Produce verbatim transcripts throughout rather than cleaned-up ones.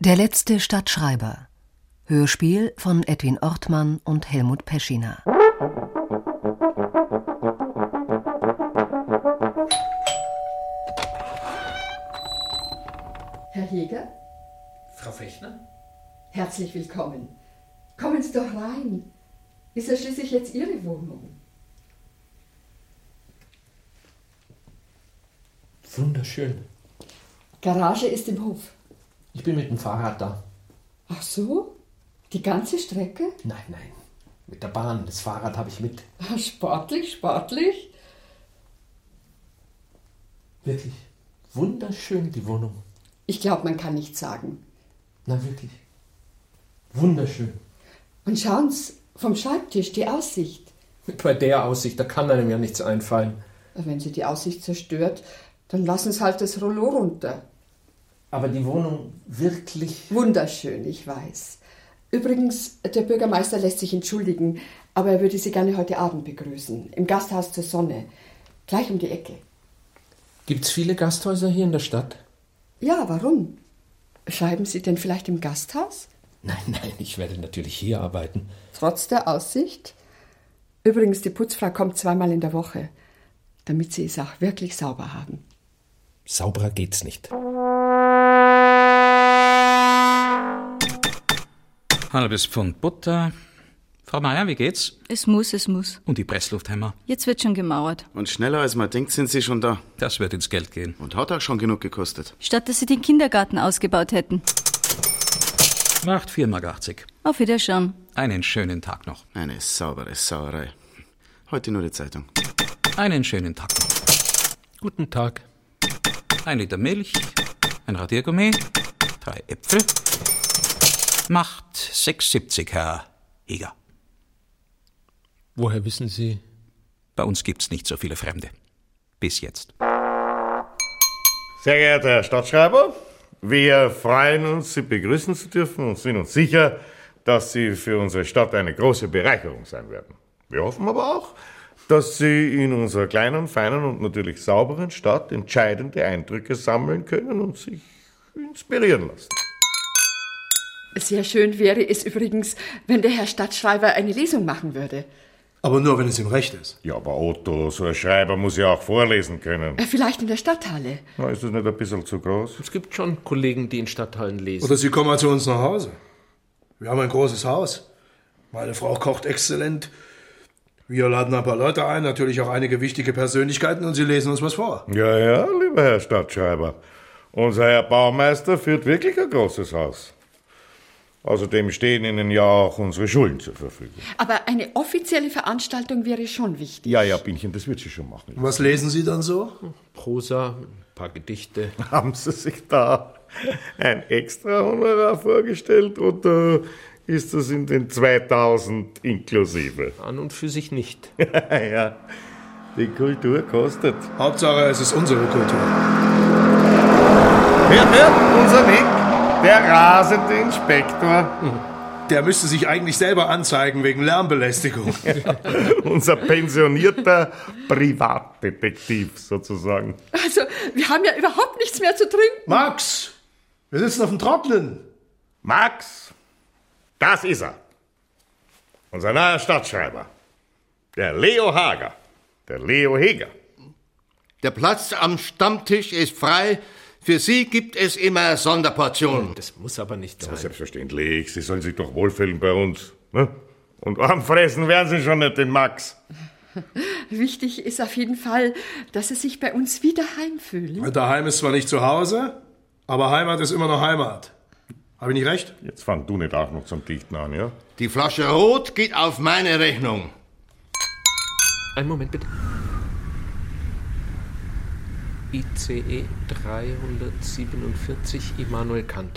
Der letzte Stadtschreiber. Hörspiel von Edwin Ortmann und Helmut Peschiner. Herr Heger? Frau Fechner? Herzlich willkommen. Kommen Sie doch rein. Ist ja schließlich jetzt Ihre Wohnung. Wunderschön. Garage ist im Hof. Ich bin mit dem Fahrrad da. Ach so? Die ganze Strecke? Nein, nein. Mit der Bahn. Das Fahrrad habe ich mit. Sportlich, sportlich. Wirklich. Wunderschön, die Wohnung. Ich glaube, man kann nichts sagen. Na, wirklich. Wunderschön. Und schauen Sie, vom Schreibtisch die Aussicht. Bei der Aussicht, da kann einem ja nichts einfallen. Wenn Sie die Aussicht zerstört, dann lassen Sie halt das Rollo runter. Aber die Wohnung wirklich... Wunderschön, ich weiß. Übrigens, der Bürgermeister lässt sich entschuldigen, aber er würde Sie gerne heute Abend begrüßen. Im Gasthaus zur Sonne. Gleich um die Ecke. Gibt's viele Gasthäuser hier in der Stadt? Ja, warum? Schreiben Sie denn vielleicht im Gasthaus? Nein, nein, ich werde natürlich hier arbeiten. Trotz der Aussicht? Übrigens, die Putzfrau kommt zweimal in der Woche, damit Sie es auch wirklich sauber haben. Sauberer geht's nicht. Halbes Pfund Butter. Frau Meier, wie geht's? Es muss, es muss. Und die Presslufthämmer? Jetzt wird schon gemauert. Und schneller als man denkt, sind Sie schon da. Das wird ins Geld gehen. Und hat auch schon genug gekostet. Statt dass Sie den Kindergarten ausgebaut hätten. Macht vier Mark achtzig. Auf Wiederschauen. Einen schönen Tag noch. Eine saubere Sauerei. Heute nur die Zeitung. Einen schönen Tag noch. Guten Tag. Ein Liter Milch, ein Radiergummi, drei Äpfel. Macht sechs siebzig, Herr Heger. Woher wissen Sie? Bei uns gibt's nicht so viele Fremde. Bis jetzt. Sehr geehrter Herr Stadtschreiber, wir freuen uns, Sie begrüßen zu dürfen und sind uns sicher, dass Sie für unsere Stadt eine große Bereicherung sein werden. Wir hoffen aber auch, dass Sie in unserer kleinen, feinen und natürlich sauberen Stadt entscheidende Eindrücke sammeln können und sich inspirieren lassen. Sehr schön wäre es übrigens, wenn der Herr Stadtschreiber eine Lesung machen würde. Aber nur, wenn es ihm recht ist. Ja, aber Otto, so ein Schreiber muss ja auch vorlesen können. Vielleicht in der Stadthalle. Na, ist das nicht ein bisschen zu groß? Es gibt schon Kollegen, die in Stadthallen lesen. Oder Sie kommen mal zu uns nach Hause. Wir haben ein großes Haus. Meine Frau kocht exzellent. Wir laden ein paar Leute ein, natürlich auch einige wichtige Persönlichkeiten, und Sie lesen uns was vor. Ja, ja, lieber Herr Stadtschreiber. Unser Herr Baumeister führt wirklich ein großes Haus. Außerdem stehen Ihnen ja auch unsere Schulden zur Verfügung. Aber eine offizielle Veranstaltung wäre schon wichtig. Ja, ja, Bienchen, das wird sie schon machen. Was lesen Sie dann so? Prosa, ein paar Gedichte. Haben Sie sich da ein extra Honorar vorgestellt oder ist das in den zweitausend inklusive? An und für sich nicht. Ja, die Kultur kostet. Hauptsache, es ist unsere Kultur. Hört, hört, unser Weg. Der rasende Inspektor. Der müsste sich eigentlich selber anzeigen wegen Lärmbelästigung. Ja, unser pensionierter Privatdetektiv sozusagen. Also, wir haben ja überhaupt nichts mehr zu trinken. Max, wir sitzen auf dem Trocknen. Max, das ist er. Unser neuer Stadtschreiber. Der Leo Hager. Der Leo Heger. Der Platz am Stammtisch ist frei. Für Sie gibt es immer Sonderportionen. Das muss aber nicht sein. Ja, selbstverständlich. Sie sollen sich doch wohlfühlen bei uns. Ne? Und anfressen werden Sie schon nicht den Max. Wichtig ist auf jeden Fall, dass Sie sich bei uns wieder heimfühlen. Daheim ist zwar nicht zu Hause, aber Heimat ist immer noch Heimat. Habe ich nicht recht? Jetzt fang du nicht auch noch zum Dichten an, ja? Die Flasche Rot geht auf meine Rechnung. Einen Moment bitte. I C E dreihundertsiebenundvierzig Immanuel Kant.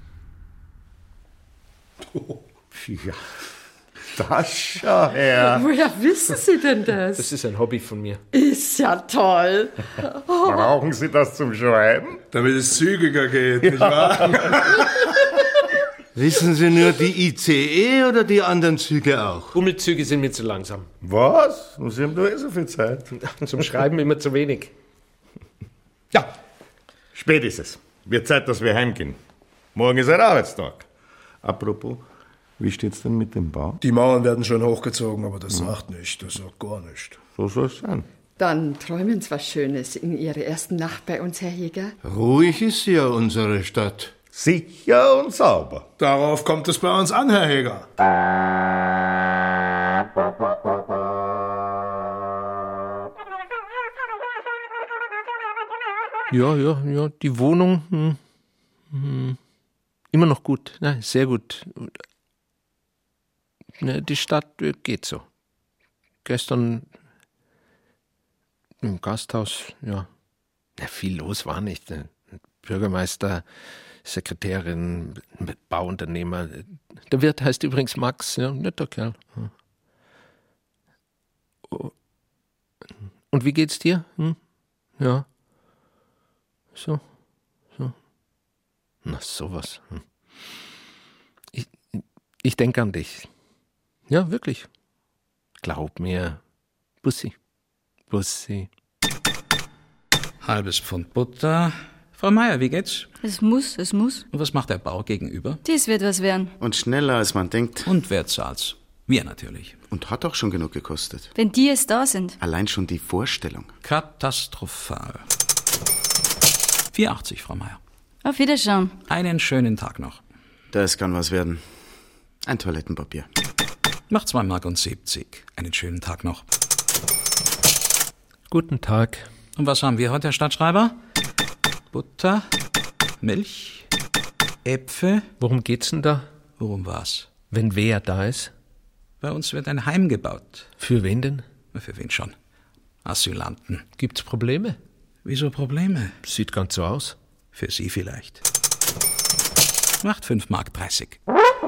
Oh, ja, das schau her. Woher wissen Sie denn das? Das ist ein Hobby von mir. Ist ja toll. Oh. Brauchen Sie das zum Schreiben? Damit es zügiger geht, nicht wahr? Wissen Sie nur die I C E oder die anderen Züge auch? Bummelzüge sind mir zu langsam. Was? Sie haben doch eh so viel Zeit. Zum Schreiben immer zu wenig. Ja, spät ist es. Wird Zeit, dass wir heimgehen. Morgen ist ein Arbeitstag. Apropos, wie steht's denn mit dem Bau? Die Mauern werden schon hochgezogen, aber das sagt nicht, das sagt gar nicht. So soll es sein. Dann träumen Sie was Schönes in Ihrer ersten Nacht bei uns, Herr Jäger. Ruhig ist ja unsere Stadt. Sicher und sauber. Darauf kommt es bei uns an, Herr Jäger. Ja, ja, ja, die Wohnung, hm, hm, immer noch gut, nein, sehr gut. Ne, die Stadt äh, geht so. Gestern im Gasthaus, ja, na, viel los war nicht. Ne? Bürgermeister, Sekretärin, Bauunternehmer. Der Wirt heißt übrigens Max, ja, netter Kerl. Und wie geht's dir? Hm? Ja. So, so. Na, sowas. Hm. Ich, ich denke an dich. Ja, wirklich. Glaub mir. Bussi. Bussi. Halbes Pfund Butter. Frau Meier, wie geht's? Es muss, es muss. Und was macht der Bau gegenüber? Dies wird was werden. Und schneller, als man denkt. Und wer zahlt's? Wir natürlich. Und hat auch schon genug gekostet. Wenn die es da sind. Allein schon die Vorstellung. Katastrophal. vier achtzig, Frau Meier. Auf Wiederschauen. Einen schönen Tag noch. Das kann was werden. Ein Toilettenpapier. Macht zwei Mark und siebzig. Einen schönen Tag noch. Guten Tag. Und was haben wir heute, Herr Stadtschreiber? Butter, Milch, Äpfel. Worum geht's denn da? Worum war's? Wenn wer da ist? Bei uns wird ein Heim gebaut. Für wen denn? Für wen schon? Asylanten. Gibt's Probleme? Wieso Probleme? Sieht ganz so aus. Für Sie vielleicht. Macht fünf Mark dreißig.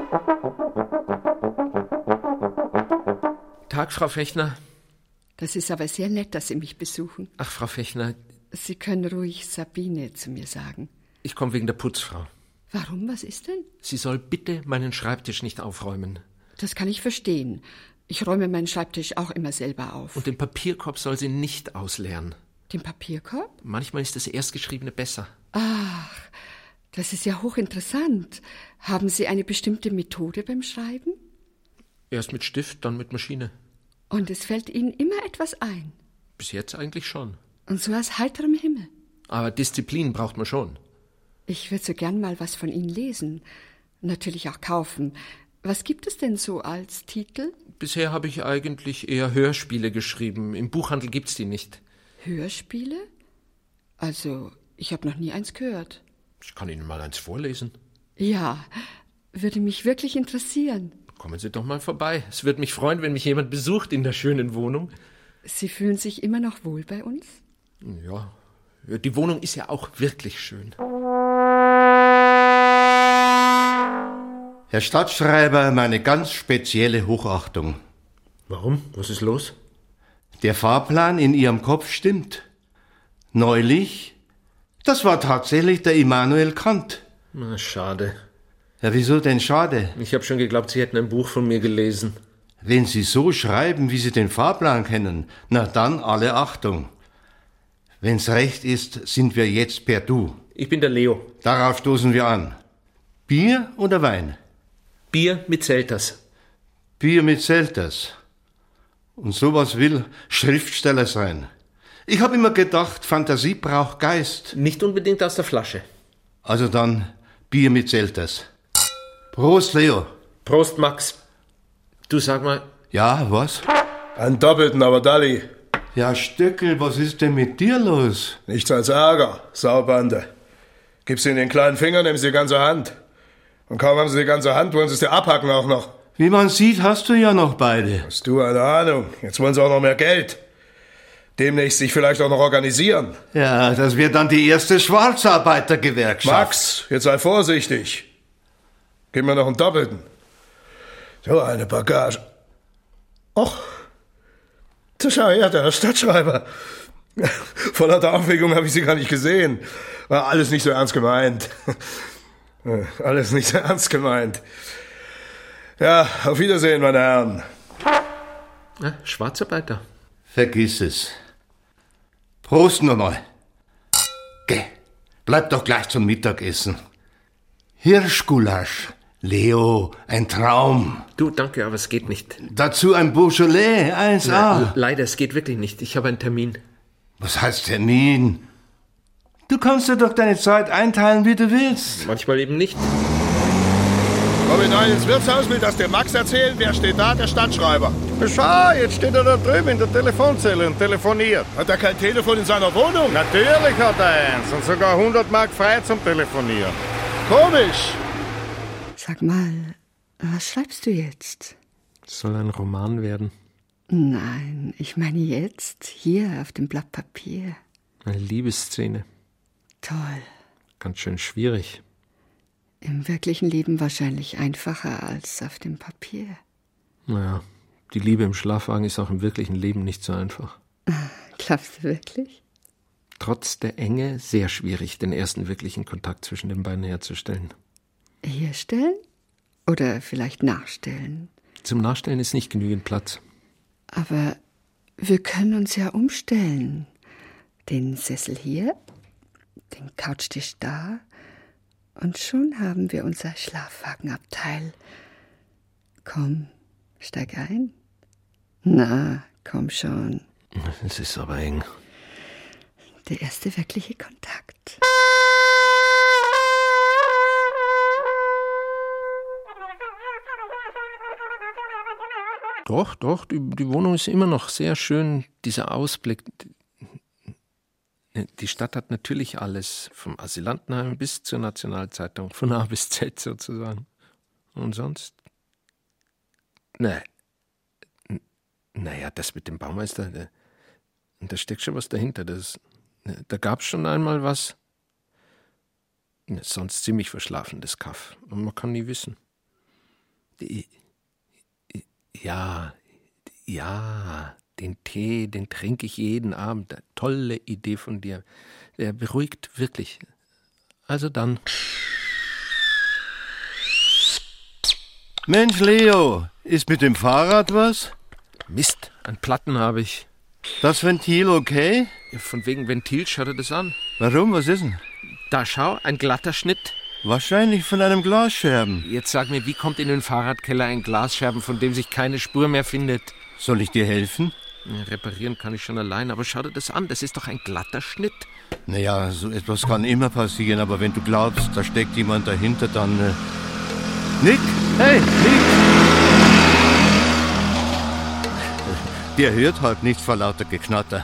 Tag, Frau Fechner. Das ist aber sehr nett, dass Sie mich besuchen. Ach, Frau Fechner, Sie können ruhig Sabine zu mir sagen. ich komme wegen der Putzfrau. Warum, was ist denn? Sie soll bitte meinen Schreibtisch nicht aufräumen. Das kann ich verstehen. Ich räume meinen Schreibtisch auch immer selber auf. Und den Papierkorb soll sie nicht ausleeren. Den Papierkorb? Manchmal ist das Erstgeschriebene besser. Ach, das ist ja hochinteressant. Haben Sie eine bestimmte Methode beim Schreiben? Erst mit Stift, dann mit Maschine. Und es fällt Ihnen immer etwas ein? Bis jetzt eigentlich schon. Und so aus heiterem Himmel? Aber Disziplin braucht man schon. Ich würde so gern mal was von Ihnen lesen. Natürlich auch kaufen. Was gibt es denn so als Titel? Bisher habe ich eigentlich eher Hörspiele geschrieben. Im Buchhandel gibt's die nicht. Hörspiele? Also, ich habe noch nie eins gehört. Ich kann Ihnen mal eins vorlesen. Ja, würde mich wirklich interessieren. Kommen Sie doch mal vorbei. Es würde mich freuen, wenn mich jemand besucht in der schönen Wohnung. Sie fühlen sich immer noch wohl bei uns? Ja, die Wohnung ist ja auch wirklich schön. Herr Stadtschreiber, meine ganz spezielle Hochachtung. Warum? Was ist los? Der Fahrplan in Ihrem Kopf stimmt. Neulich, das war tatsächlich der Immanuel Kant. Na, schade. Ja, wieso denn schade? Ich habe schon geglaubt, Sie hätten ein Buch von mir gelesen. Wenn Sie so schreiben, wie Sie den Fahrplan kennen, na dann alle Achtung. Wenn's recht ist, sind wir jetzt per Du. Ich bin der Leo. Darauf stoßen wir an. Bier oder Wein? Bier mit Selters. Bier mit Selters. Und sowas will Schriftsteller sein. Ich habe immer gedacht, Fantasie braucht Geist. Nicht unbedingt aus der Flasche. Also dann Bier mit Selters. Prost, Leo. Prost, Max. Du sag mal... Ja, was? Einen doppelten, aber Dalli. Ja, Stöckel, was ist denn mit dir los? Nichts als Ärger, Saubande. Gib sie in den kleinen Finger, nimm sie die ganze Hand. Und kaum haben sie die ganze Hand, wollen sie es dir abhacken auch noch. Wie man sieht, hast du ja noch beide. Hast du eine Ahnung? Jetzt wollen sie auch noch mehr Geld. Demnächst sich vielleicht auch noch organisieren. Ja, das wird dann die erste Schwarzarbeitergewerkschaft. Max, jetzt sei vorsichtig. Gib mir noch einen doppelten. So eine Bagage. Och, das schau her, der Stadtschreiber. Vor lauter Aufregung habe ich sie gar nicht gesehen. War alles nicht so ernst gemeint. Alles nicht so ernst gemeint. Ja, auf Wiedersehen, meine Herren. Ja, Schwarzarbeiter. Vergiss es. Prost nochmal. Geh, bleib doch gleich zum Mittagessen. Hirschgulasch. Leo, ein Traum. Du, danke, aber es geht nicht. Dazu ein Beaujolais, eins A. Le- leider, es geht wirklich nicht. Ich habe einen Termin. Was heißt Termin? Du kannst dir doch deine Zeit einteilen, wie du willst. Manchmal eben nicht. Komm hinein ins Wirtshaus, will das dem Max erzählen. Wer steht da? Der Stadtschreiber. Schau, jetzt steht er da drüben in der Telefonzelle und telefoniert. Hat er kein Telefon in seiner Wohnung? Natürlich hat er eins und sogar hundert Mark frei zum Telefonieren. Komisch. Sag mal, was schreibst du jetzt? Es soll ein Roman werden. Nein, ich meine jetzt, hier auf dem Blatt Papier. Eine Liebesszene. Toll. Ganz schön schwierig. Im wirklichen Leben wahrscheinlich einfacher als auf dem Papier. Naja, die Liebe im Schlafwagen ist auch im wirklichen Leben nicht so einfach. Glaubst du wirklich? Trotz der Enge sehr schwierig, den ersten wirklichen Kontakt zwischen den beiden herzustellen. Herstellen? Oder vielleicht nachstellen? Zum Nachstellen ist nicht genügend Platz. Aber wir können uns ja umstellen. Den Sessel hier, den Couchtisch da und schon haben wir unser Schlafwagenabteil. Komm, steig ein. Na, komm schon. Es ist aber eng. Der erste wirkliche Kontakt. Doch, doch, die, die Wohnung ist immer noch sehr schön. Dieser Ausblick. Die Stadt hat natürlich alles, vom Asylantenheim bis zur Nationalzeitung, von A bis Z sozusagen. Und sonst? Ne. Naja, das mit dem Baumeister, da, da steckt schon was dahinter. Das, da gab es schon einmal was. Sonst ziemlich verschlafenes Kaff. Und man kann nie wissen. Die, Ja, ja, den Tee, den trinke ich jeden Abend. Eine tolle Idee von dir. Der beruhigt wirklich. Also dann. Mensch, Leo, ist mit dem Fahrrad was? Mist, einen Platten habe ich. Das Ventil okay? Von wegen Ventil, schau dir das an. Warum, was ist denn? Da schau, ein glatter Schnitt. Wahrscheinlich von einem Glasscherben. Jetzt sag mir, wie kommt in den Fahrradkeller ein Glasscherben, von dem sich keine Spur mehr findet? Soll ich dir helfen? Ja, reparieren kann ich schon allein, aber schau dir das an, das ist doch ein glatter Schnitt. Naja, so etwas kann immer passieren, aber wenn du glaubst, da steckt jemand dahinter, dann... Äh... Nick! Hey, Nick! Der hört halt nicht vor lauter Geknatter.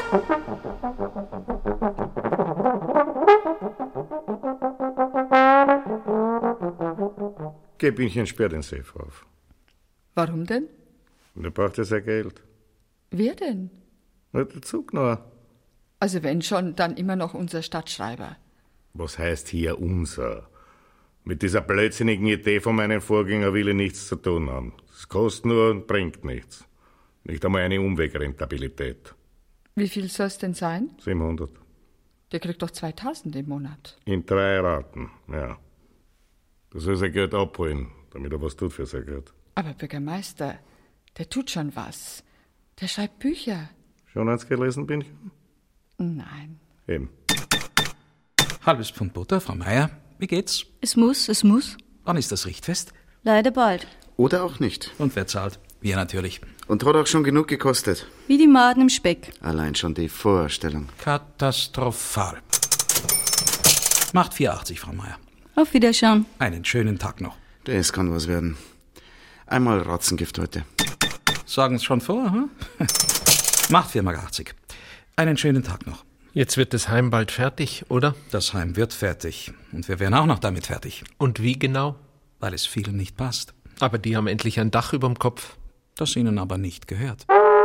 Gebinchen sperrt den Safe auf. Warum denn? Da braucht er sein Geld. Wer denn? Na, der Zug noch. Also wenn schon, dann immer noch unser Stadtschreiber. Was heißt hier unser? Mit dieser blödsinnigen Idee von meinem Vorgänger will ich nichts zu tun haben. Es kostet nur und bringt nichts. Nicht einmal eine Umwegrentabilität. Wie viel soll es denn sein? siebenhundert. Der kriegt doch zweitausend im Monat. In drei Raten, ja. Du soll sein Geld abholen, damit er was tut für sein Geld. Aber Bürgermeister, der tut schon was. Der schreibt Bücher. Schon eins gelesen, Binchen? Nein. Eben. Halbes Pfund Butter, Frau Meier. Wie geht's? Es muss, es muss. Wann ist das Richtfest? Leider bald. Oder auch nicht. Und wer zahlt? Wir natürlich. Und hat auch schon genug gekostet. Wie die Maden im Speck. Allein schon die Vorstellung. Katastrophal. Macht vier achtzig, Frau Meier. Auf Wiederschauen. Einen schönen Tag noch. Das kann was werden. Einmal Ratzengift heute. Sagen's schon vor, hm? Macht vier achtzig. Einen schönen Tag noch. Jetzt wird das Heim bald fertig, oder? Das Heim wird fertig. Und wir werden auch noch damit fertig. Und wie genau? Weil es vielen nicht passt. Aber die haben endlich ein Dach überm Kopf. Das ihnen aber nicht gehört.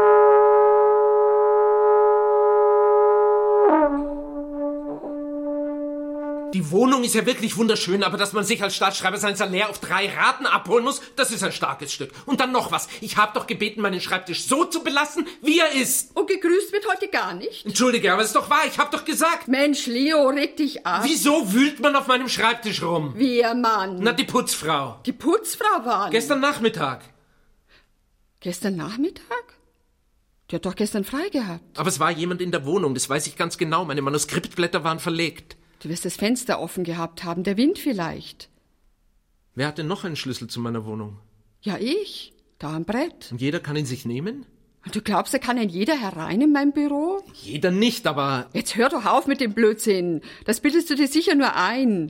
Die Wohnung ist ja wirklich wunderschön, aber dass man sich als Stadtschreiber sein Salär auf drei Raten abholen muss, das ist ein starkes Stück. Und dann noch was. Ich habe doch gebeten, meinen Schreibtisch so zu belassen, wie er ist. Und gegrüßt wird heute gar nicht? Entschuldige, aber es ist doch wahr. Ich habe doch gesagt. Mensch, Leo, reg dich ab. Wieso wühlt man auf meinem Schreibtisch rum? Wer, Mann? Na, die Putzfrau. Die Putzfrau war. Gestern Nachmittag. Gestern Nachmittag? Die hat doch gestern frei gehabt. Aber es war jemand in der Wohnung, das weiß ich ganz genau. Meine Manuskriptblätter waren verlegt. Du wirst das Fenster offen gehabt haben, der Wind vielleicht. Wer hat denn noch einen Schlüssel zu meiner Wohnung? Ja, ich. Da am Brett. Und jeder kann ihn sich nehmen? Und du glaubst, da kann denn jeder herein in mein Büro? Jeder nicht, aber... Jetzt hör doch auf mit dem Blödsinn. Das bildest du dir sicher nur ein.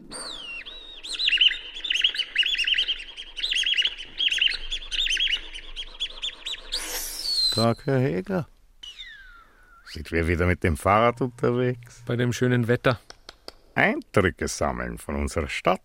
Tag, Herr Heger. Sind wir wieder mit dem Fahrrad unterwegs? Bei dem schönen Wetter. Eindrücke sammeln von unserer Stadt.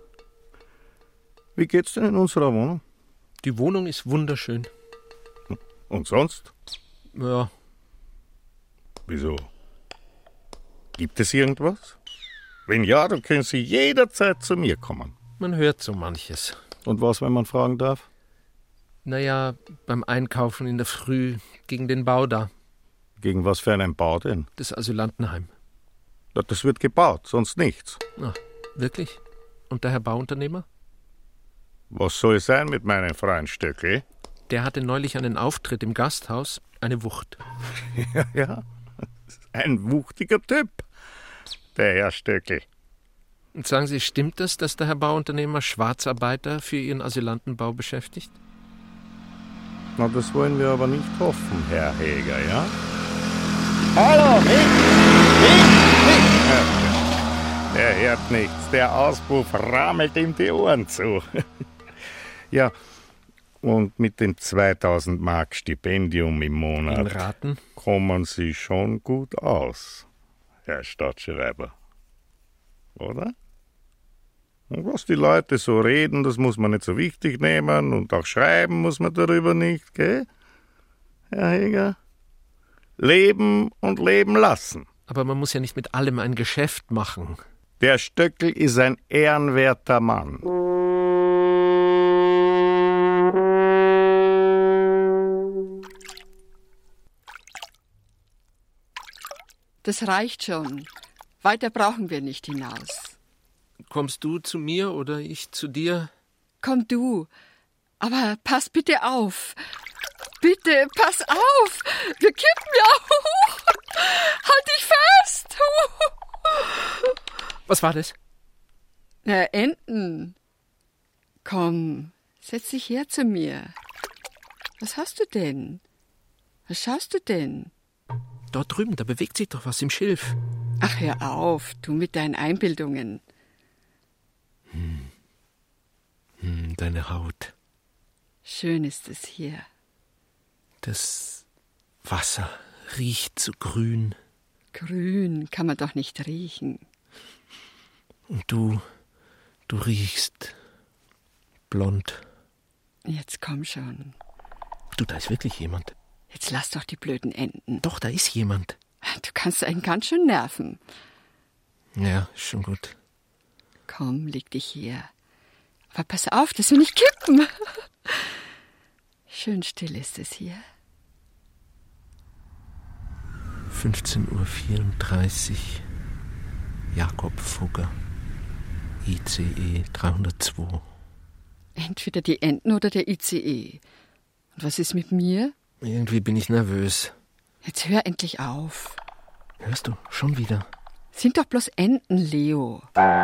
Wie geht's denn in unserer Wohnung? Die Wohnung ist wunderschön. Und sonst? Ja. Wieso? Gibt es irgendwas? Wenn ja, dann können Sie jederzeit zu mir kommen. Man hört so manches. Und was, wenn man fragen darf? Naja, beim Einkaufen in der Früh gegen den Bau da. Gegen was für einen Bau denn? Das Asylantenheim. Das wird gebaut, sonst nichts. Ach, wirklich? Und der Herr Bauunternehmer? Was soll es sein mit meinem freien Stöckl? Der hatte neulich einen Auftritt im Gasthaus. Eine Wucht. Ja, ja. Ein wuchtiger Typ, der Herr Stöckl. Und sagen Sie, stimmt das, dass der Herr Bauunternehmer Schwarzarbeiter für Ihren Asylantenbau beschäftigt? Na, das wollen wir aber nicht hoffen, Herr Heger, ja? Hallo, Nick! Nick! Nick! Der hört nichts. Der Auspuff rammelt ihm die Ohren zu. Ja, und mit dem zweitausend Mark Stipendium im Monat In Raten? kommen Sie schon gut aus, Herr Stadtschreiber. Oder? Und was die Leute so reden, das muss man nicht so wichtig nehmen und auch schreiben muss man darüber nicht, gell? Herr Heger? Leben und leben lassen. Aber man muss ja nicht mit allem ein Geschäft machen. Der Stöckl ist ein ehrenwerter Mann. Das reicht schon. Weiter brauchen wir nicht hinaus. Kommst du zu mir oder ich zu dir? Komm du. Aber pass bitte auf. Bitte, pass auf. Wir kippen ja. Halt dich fest. Was war das? Na, Enten. Komm, setz dich her zu mir. Was hast du denn? Was schaust du denn? Dort drüben, da bewegt sich doch was im Schilf. Ach, hör auf, du mit deinen Einbildungen. Hm. Hm, deine Haut. Schön ist es hier. Das Wasser riecht so grün. Grün kann man doch nicht riechen. Und du, du riechst blond. Jetzt komm schon. Du, da ist wirklich jemand. Jetzt lass doch die blöden Enten. Doch, da ist jemand. Du kannst einen ganz schön nerven. Ja, ist schon gut. Komm, leg dich her. Aber pass auf, dass wir nicht kippen. Schön still ist es hier. fünfzehn Uhr vierunddreißig. Jakob Fugger. I C E dreihundertzwei. Entweder die Enten oder der I C E. Und was ist mit mir? Irgendwie bin ich nervös. Jetzt hör endlich auf. Hörst du? Schon wieder. Sind doch bloß Enten, Leo.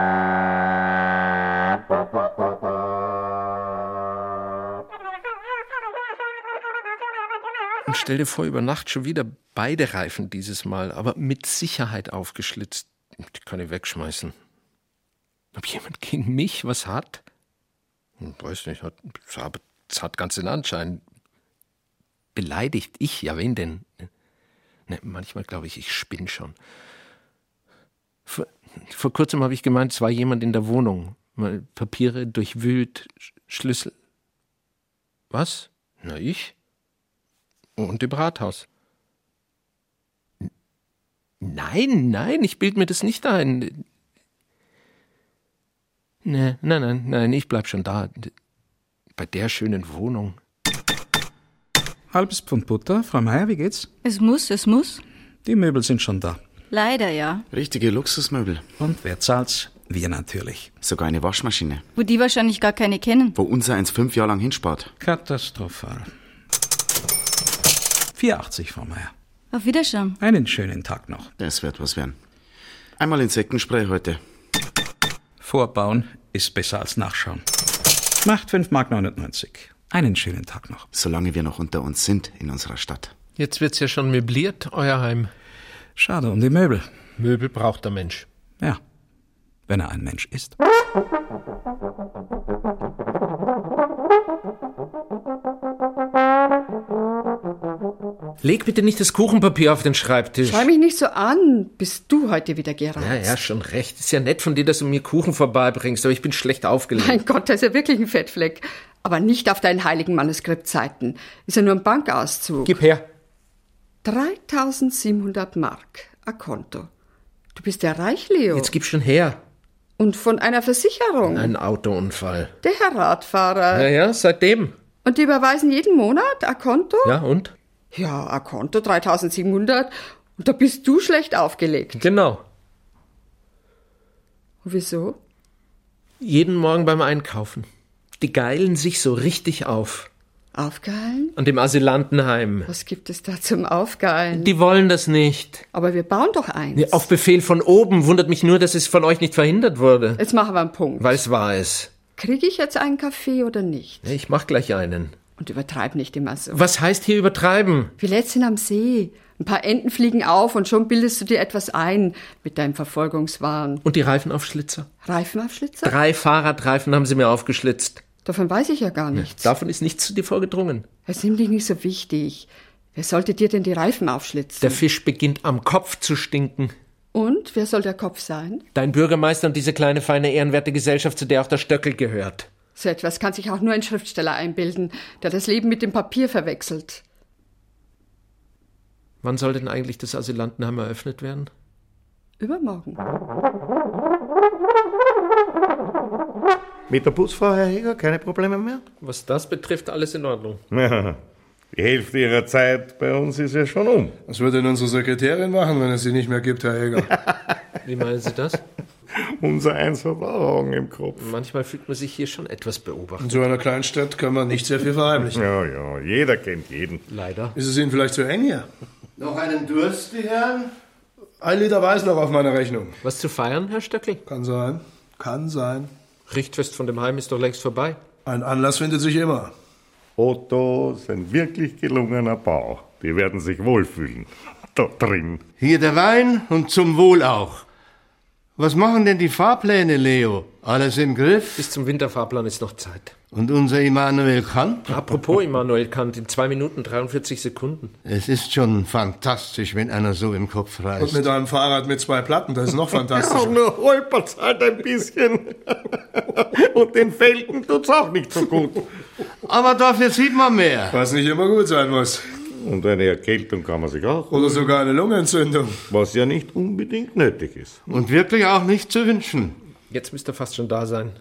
Und stell dir vor, über Nacht schon wieder beide Reifen dieses Mal, aber mit Sicherheit aufgeschlitzt. Die kann ich wegschmeißen. Ob jemand gegen mich was hat? Hm, weiß nicht, hat, es hat ganz den Anschein. Beleidigt ich? Ja, wen denn? Ne, manchmal glaube ich, ich spinne schon. Vor, vor kurzem habe ich gemeint, es war jemand in der Wohnung. Mal Papiere durchwühlt, Sch- Schlüssel. Was? Na, ich? Und im Rathaus. N- Nein, nein, ich bild mir das nicht ein. Ne, nein, nein, nein, ich bleib schon da. Bei der schönen Wohnung. Halbes Pfund Butter. Frau Meier, wie geht's? Es muss, es muss. Die Möbel sind schon da. Leider, ja. Richtige Luxusmöbel. Und wer zahlt's? Wir natürlich. Sogar eine Waschmaschine, Wo die wahrscheinlich gar keine kennen. wo unser eins fünf Jahre lang hinspart. Katastrophal. vier achtzig, Frau Meier. Auf Wiederschauen. Einen schönen Tag noch. Das wird was werden. Einmal Insektenspray heute. Vorbauen ist besser als nachschauen. Macht fünf Mark neunundneunzig. Einen schönen Tag noch. Solange wir noch unter uns sind in unserer Stadt. Jetzt wird's ja schon möbliert, euer Heim. Schade um die Möbel. Möbel braucht der Mensch. Ja, wenn er ein Mensch ist. Leg bitte nicht das Kuchenpapier auf den Schreibtisch. Schau mich nicht so an. Bist du heute wieder gereizt? Ja, ja, schon recht. Ist ja nett von dir, dass du mir Kuchen vorbeibringst, aber ich bin schlecht aufgelegt. Mein Gott, das ist ja wirklich ein Fettfleck. Aber nicht auf deinen heiligen Manuskriptseiten. Ist ja nur ein Bankauszug. Gib her. dreitausendsiebenhundert Mark. A Konto. Du bist ja reich, Leo. Jetzt gib schon her. Und von einer Versicherung. Ein Autounfall. Der Herr Radfahrer. Ja, ja, seitdem. Und die überweisen jeden Monat A Konto? Ja, und? Ja, A Konto dreitausendsiebenhundert. Und da bist du schlecht aufgelegt. Genau. Wieso? Jeden Morgen beim Einkaufen. Die geilen sich so richtig auf. Aufgeilen? Und im Asylantenheim. Was gibt es da zum Aufgeilen? Die wollen das nicht. Aber wir bauen doch eins. Nee, auf Befehl von oben. Wundert mich nur, dass es von euch nicht verhindert wurde. Jetzt machen wir einen Punkt. Weil es war es. Kriege ich jetzt einen Kaffee oder nicht? Ich mach gleich einen. Und übertreib nicht immer so. Was heißt hier übertreiben? Wie letztens am See. Ein paar Enten fliegen auf und schon bildest du dir etwas ein mit deinem Verfolgungswahn. Und die Reifenaufschlitzer? Reifenaufschlitzer? Drei Fahrradreifen haben sie mir aufgeschlitzt. Davon weiß ich ja gar nichts. Ja, davon ist nichts zu dir vorgedrungen. Es ist nämlich nicht so wichtig. Wer sollte dir denn die Reifen aufschlitzen? Der Fisch beginnt am Kopf zu stinken. Und? Wer soll der Kopf sein? Dein Bürgermeister und diese kleine, feine, ehrenwerte Gesellschaft, zu der auch der Stöckel gehört. So etwas kann sich auch nur ein Schriftsteller einbilden, der das Leben mit dem Papier verwechselt. Wann soll denn eigentlich das Asylantenheim eröffnet werden? Übermorgen. Mit der Putzfrau, Herr Heger, keine Probleme mehr? Was das betrifft, alles in Ordnung. Ja, die Hälfte Ihrer Zeit bei uns ist ja schon um. Was wird denn unsere Sekretärin machen, wenn es sie nicht mehr gibt, Herr Heger? Wie meinen Sie das? Unser Eins hat auch Augen im Kopf. Manchmal fühlt man sich hier schon etwas beobachtet. In so einer kleinen Stadt kann man nicht sehr viel verheimlichen. Ja, ja, jeder kennt jeden. Leider. Ist es Ihnen vielleicht zu eng hier? Noch einen Durst, die Herren? Ein Liter Weiß noch auf meiner Rechnung. Was zu feiern, Herr Stöckel? Kann sein. Kann sein. Richtfest von dem Heim ist doch längst vorbei. Ein Anlass findet sich immer. Otto ist ein wirklich gelungener Bau. Die werden sich wohlfühlen. Da drin. Hier der Wein und zum Wohl auch. Was machen denn die Fahrpläne, Leo? Alles im Griff? Bis zum Winterfahrplan ist noch Zeit. Und unser Immanuel Kant? Apropos Immanuel Kant, in zwei Minuten dreiundvierzig Sekunden. Es ist schon fantastisch, wenn einer so im Kopf reist. Und mit einem Fahrrad mit zwei Platten, das ist noch fantastisch. Auch nur holpert's halt ein bisschen. Und den Felgen tut's auch nicht so gut. Aber dafür sieht man mehr. Was nicht immer gut sein muss. Und eine Erkältung kann man sich auch. Oder sogar eine Lungenentzündung. Was ja nicht unbedingt nötig ist. Und wirklich auch nicht zu wünschen. Jetzt müsste er fast schon da sein.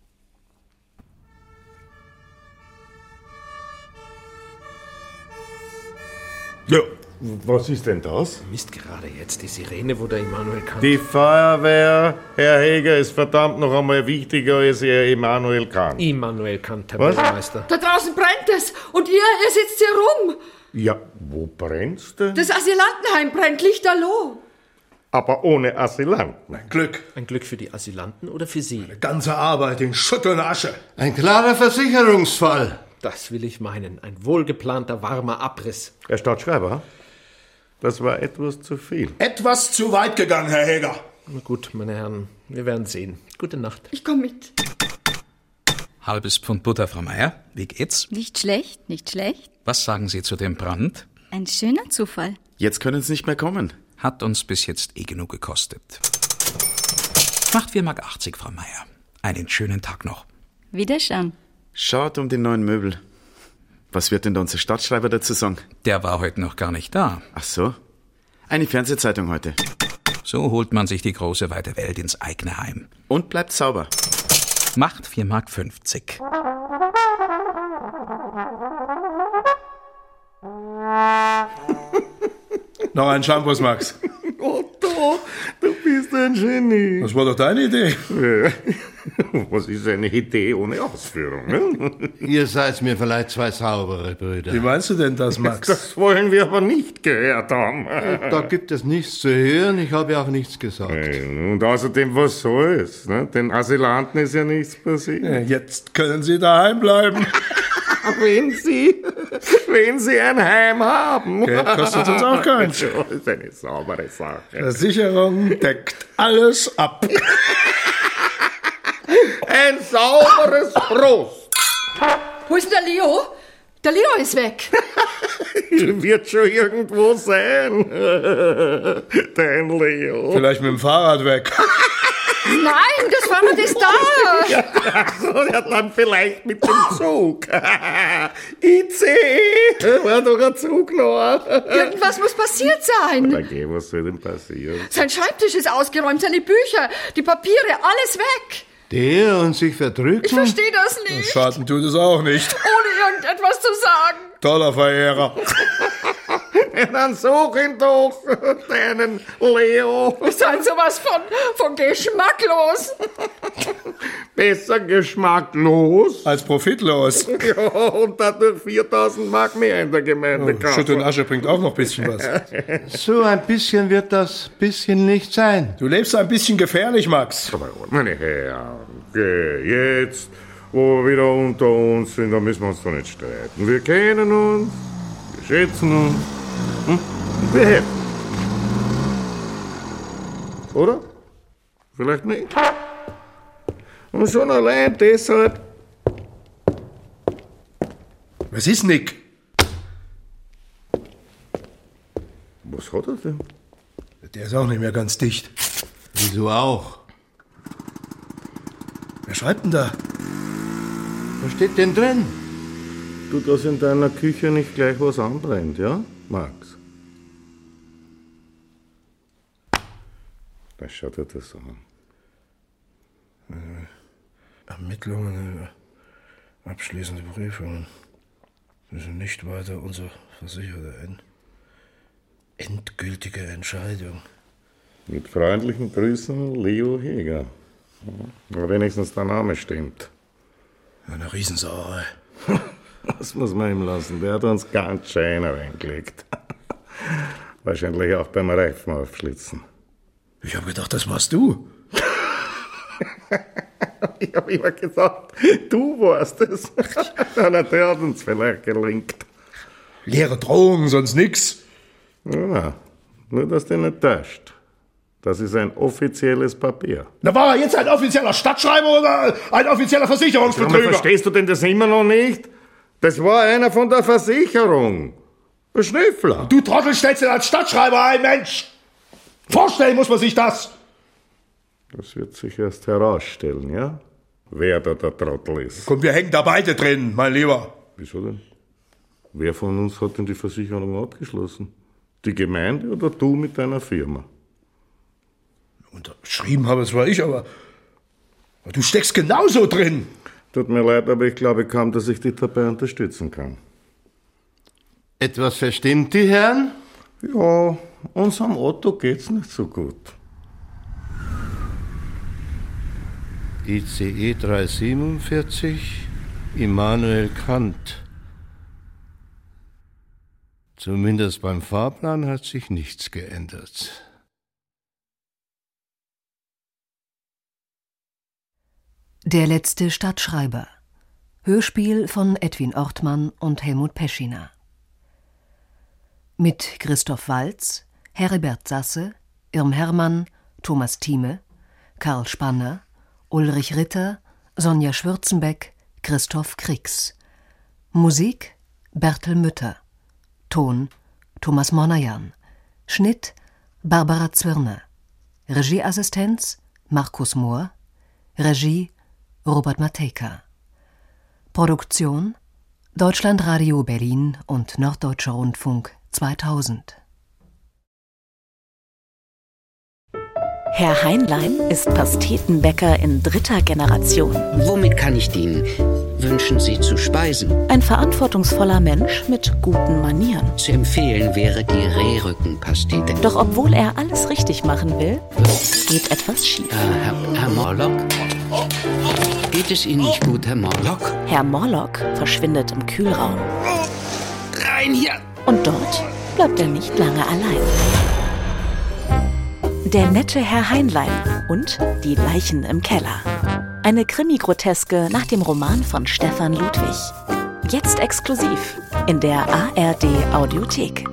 Ja, was ist denn das? Mist, gerade jetzt die Sirene, wo der Immanuel Kant... Die Feuerwehr, Herr Heger, ist verdammt noch einmal wichtiger als Ihr Immanuel Kant. Immanuel Kant, Herr Was? Bürgermeister. Da draußen brennt es und ihr, ihr sitzt hier rum. Ja, wo brennt's denn? Das Asylantenheim brennt lichterloh. Aber ohne Asylanten. Ein Glück. Ein Glück für die Asylanten oder für Sie? Eine ganze Arbeit in Schutt und Asche. Ein klarer Versicherungsfall. Das will ich meinen. Ein wohlgeplanter, warmer Abriss. Herr Stadtschreiber, das war etwas zu viel. Etwas zu weit gegangen, Herr Heger. Na gut, meine Herren, wir werden sehen. Gute Nacht. Ich komm mit. Halbes Pfund Butter, Frau Meier. Wie geht's? Nicht schlecht, nicht schlecht. Was sagen Sie zu dem Brand? Ein schöner Zufall. Jetzt können Sie nicht mehr kommen. Hat uns bis jetzt eh genug gekostet. Macht vier Mark achtzig, Frau Meier. Einen schönen Tag noch. Wiederschauen. Schaut um die neuen Möbel. Was wird denn da unser Stadtschreiber dazu sagen? Der war heute noch gar nicht da. Ach so. Eine Fernsehzeitung heute. So holt man sich die große weite Welt ins eigene Heim. Und bleibt sauber. Macht vier Mark fünfzig. Noch ein Shampoos, Max. Otto, du bist ein Genie. Das war doch deine Idee. Ja. Was ist eine Idee ohne Ausführung? Ne? Ihr seid mir vielleicht zwei saubere Brüder. Wie meinst du denn das, Max? Das wollen wir aber nicht gehört haben. Da gibt es nichts zu hören, ich habe auch nichts gesagt. Und außerdem, was soll's? Ne? Den Asylanten ist ja nichts passiert. Ja, jetzt können Sie daheim bleiben. Wenn Sie, wenn Sie ein Heim haben. Geld kostet uns auch keins. Das ist eine saubere Sache. Versicherung deckt alles ab. Ein sauberes Prost. Wo ist denn der Leo? Der Leo ist weg. Wird schon irgendwo sein. Dein Leo. Vielleicht mit dem Fahrrad weg. Nein, das war mir das da. Ja, also, ja, dann vielleicht mit dem Zug. I C E. War doch ein Zug noch. Irgendwas muss passiert sein. Na geh, was soll denn passieren? Sein Schreibtisch ist ausgeräumt, seine Bücher, die Papiere, alles weg. Der und sich verdrücken? Ich verstehe das nicht. Schaden tut es auch nicht. Ohne irgendetwas zu sagen. Toller Verehrer. Dann such ihn doch, deinen Leo. Seid sowas von, von geschmacklos. Besser geschmacklos. Als profitlos. Ja, und dadurch viertausend Mark mehr in der Gemeinde oh, Schutt und Asche bringt auch noch ein bisschen was. So ein bisschen wird das bisschen nicht sein. Du lebst ein bisschen gefährlich, Max. Aber meine Herren, okay, jetzt, wo wir wieder unter uns sind, da müssen wir uns doch nicht streiten. Wir kennen uns, wir schätzen uns. Hm? Wir helfen. Oder? Vielleicht nicht. Und schon allein deshalb. Was ist, Nick? Was hat er denn? Der ist auch nicht mehr ganz dicht. Wieso auch? Wer schreibt denn da? Was steht denn drin? Du, dass in deiner Küche nicht gleich was anbrennt, ja, Max? Was schaut dir das an? Ermittlungen, abschließende Prüfungen. Das ist nicht weiter unser Versicherter. Endgültige Entscheidung. Mit freundlichen Grüßen, Leo Heger. Ja, wenigstens der Name stimmt. Eine Riesensauerei. Das muss man ihm lassen. Der hat uns ganz schön reingelegt. Wahrscheinlich auch beim Reifen aufschlitzen. Ich habe gedacht, das warst du. Ich habe immer gesagt, du warst es. Na, der hat uns vielleicht gelingt. Leere Drohungen, sonst nix. Ja, nur, dass der nicht täuscht. Das ist ein offizielles Papier. Na, war er jetzt ein offizieller Stadtschreiber oder ein offizieller Versicherungsbetrüger? Verstehst du denn das immer noch nicht? Das war einer von der Versicherung. Ein Schnüffler. Du Trottel stellst ihn als Stadtschreiber ein, Mensch! Vorstellen muss man sich das! Das wird sich erst herausstellen, ja? Wer da der Trottel ist. Komm, wir hängen da beide drin, mein Lieber. Wieso denn? Wer von uns hat denn die Versicherung abgeschlossen? Die Gemeinde oder du mit deiner Firma? Unterschrieben habe es war ich, aber du steckst genauso drin. Tut mir leid, aber ich glaube kaum, dass ich dich dabei unterstützen kann. Etwas verstimmt die Herren? Ja, unserem Otto geht's nicht so gut. I C E dreihundertsiebenundvierzig, Immanuel Kant. Zumindest beim Fahrplan hat sich nichts geändert. Der letzte Stadtschreiber. Hörspiel von Edwin Ortmann und Helmut Peschiner. Mit Christoph Waltz, Heribert Sasse, Irm Herrmann, Thomas Thieme, Karl Spanner, Ulrich Ritter, Sonja Schwürzenbeck, Christoph Kriegs. Musik Bertel Mütter. Ton Thomas Monajan. Schnitt Barbara Zwirner. Regieassistenz Markus Mohr. Regie Robert Matejka. Produktion Deutschlandradio Berlin und Norddeutscher Rundfunk zweitausend. Herr Heinlein ist Pastetenbäcker in dritter Generation. Womit kann ich dienen? Wünschen Sie zu speisen? Ein verantwortungsvoller Mensch mit guten Manieren. Zu empfehlen wäre die Rehrückenpastete. Doch obwohl er alles richtig machen will, geht etwas schief. Äh, Herr, Herr Morlock? Geht es Ihnen nicht gut, Herr Morlock? Herr Morlock verschwindet im Kühlraum. Rein hier! Und dort bleibt er nicht lange allein. Der nette Herr Heinlein und die Leichen im Keller. Eine Krimi-Groteske nach dem Roman von Stefan Ludwig. Jetzt exklusiv in der A R D Audiothek.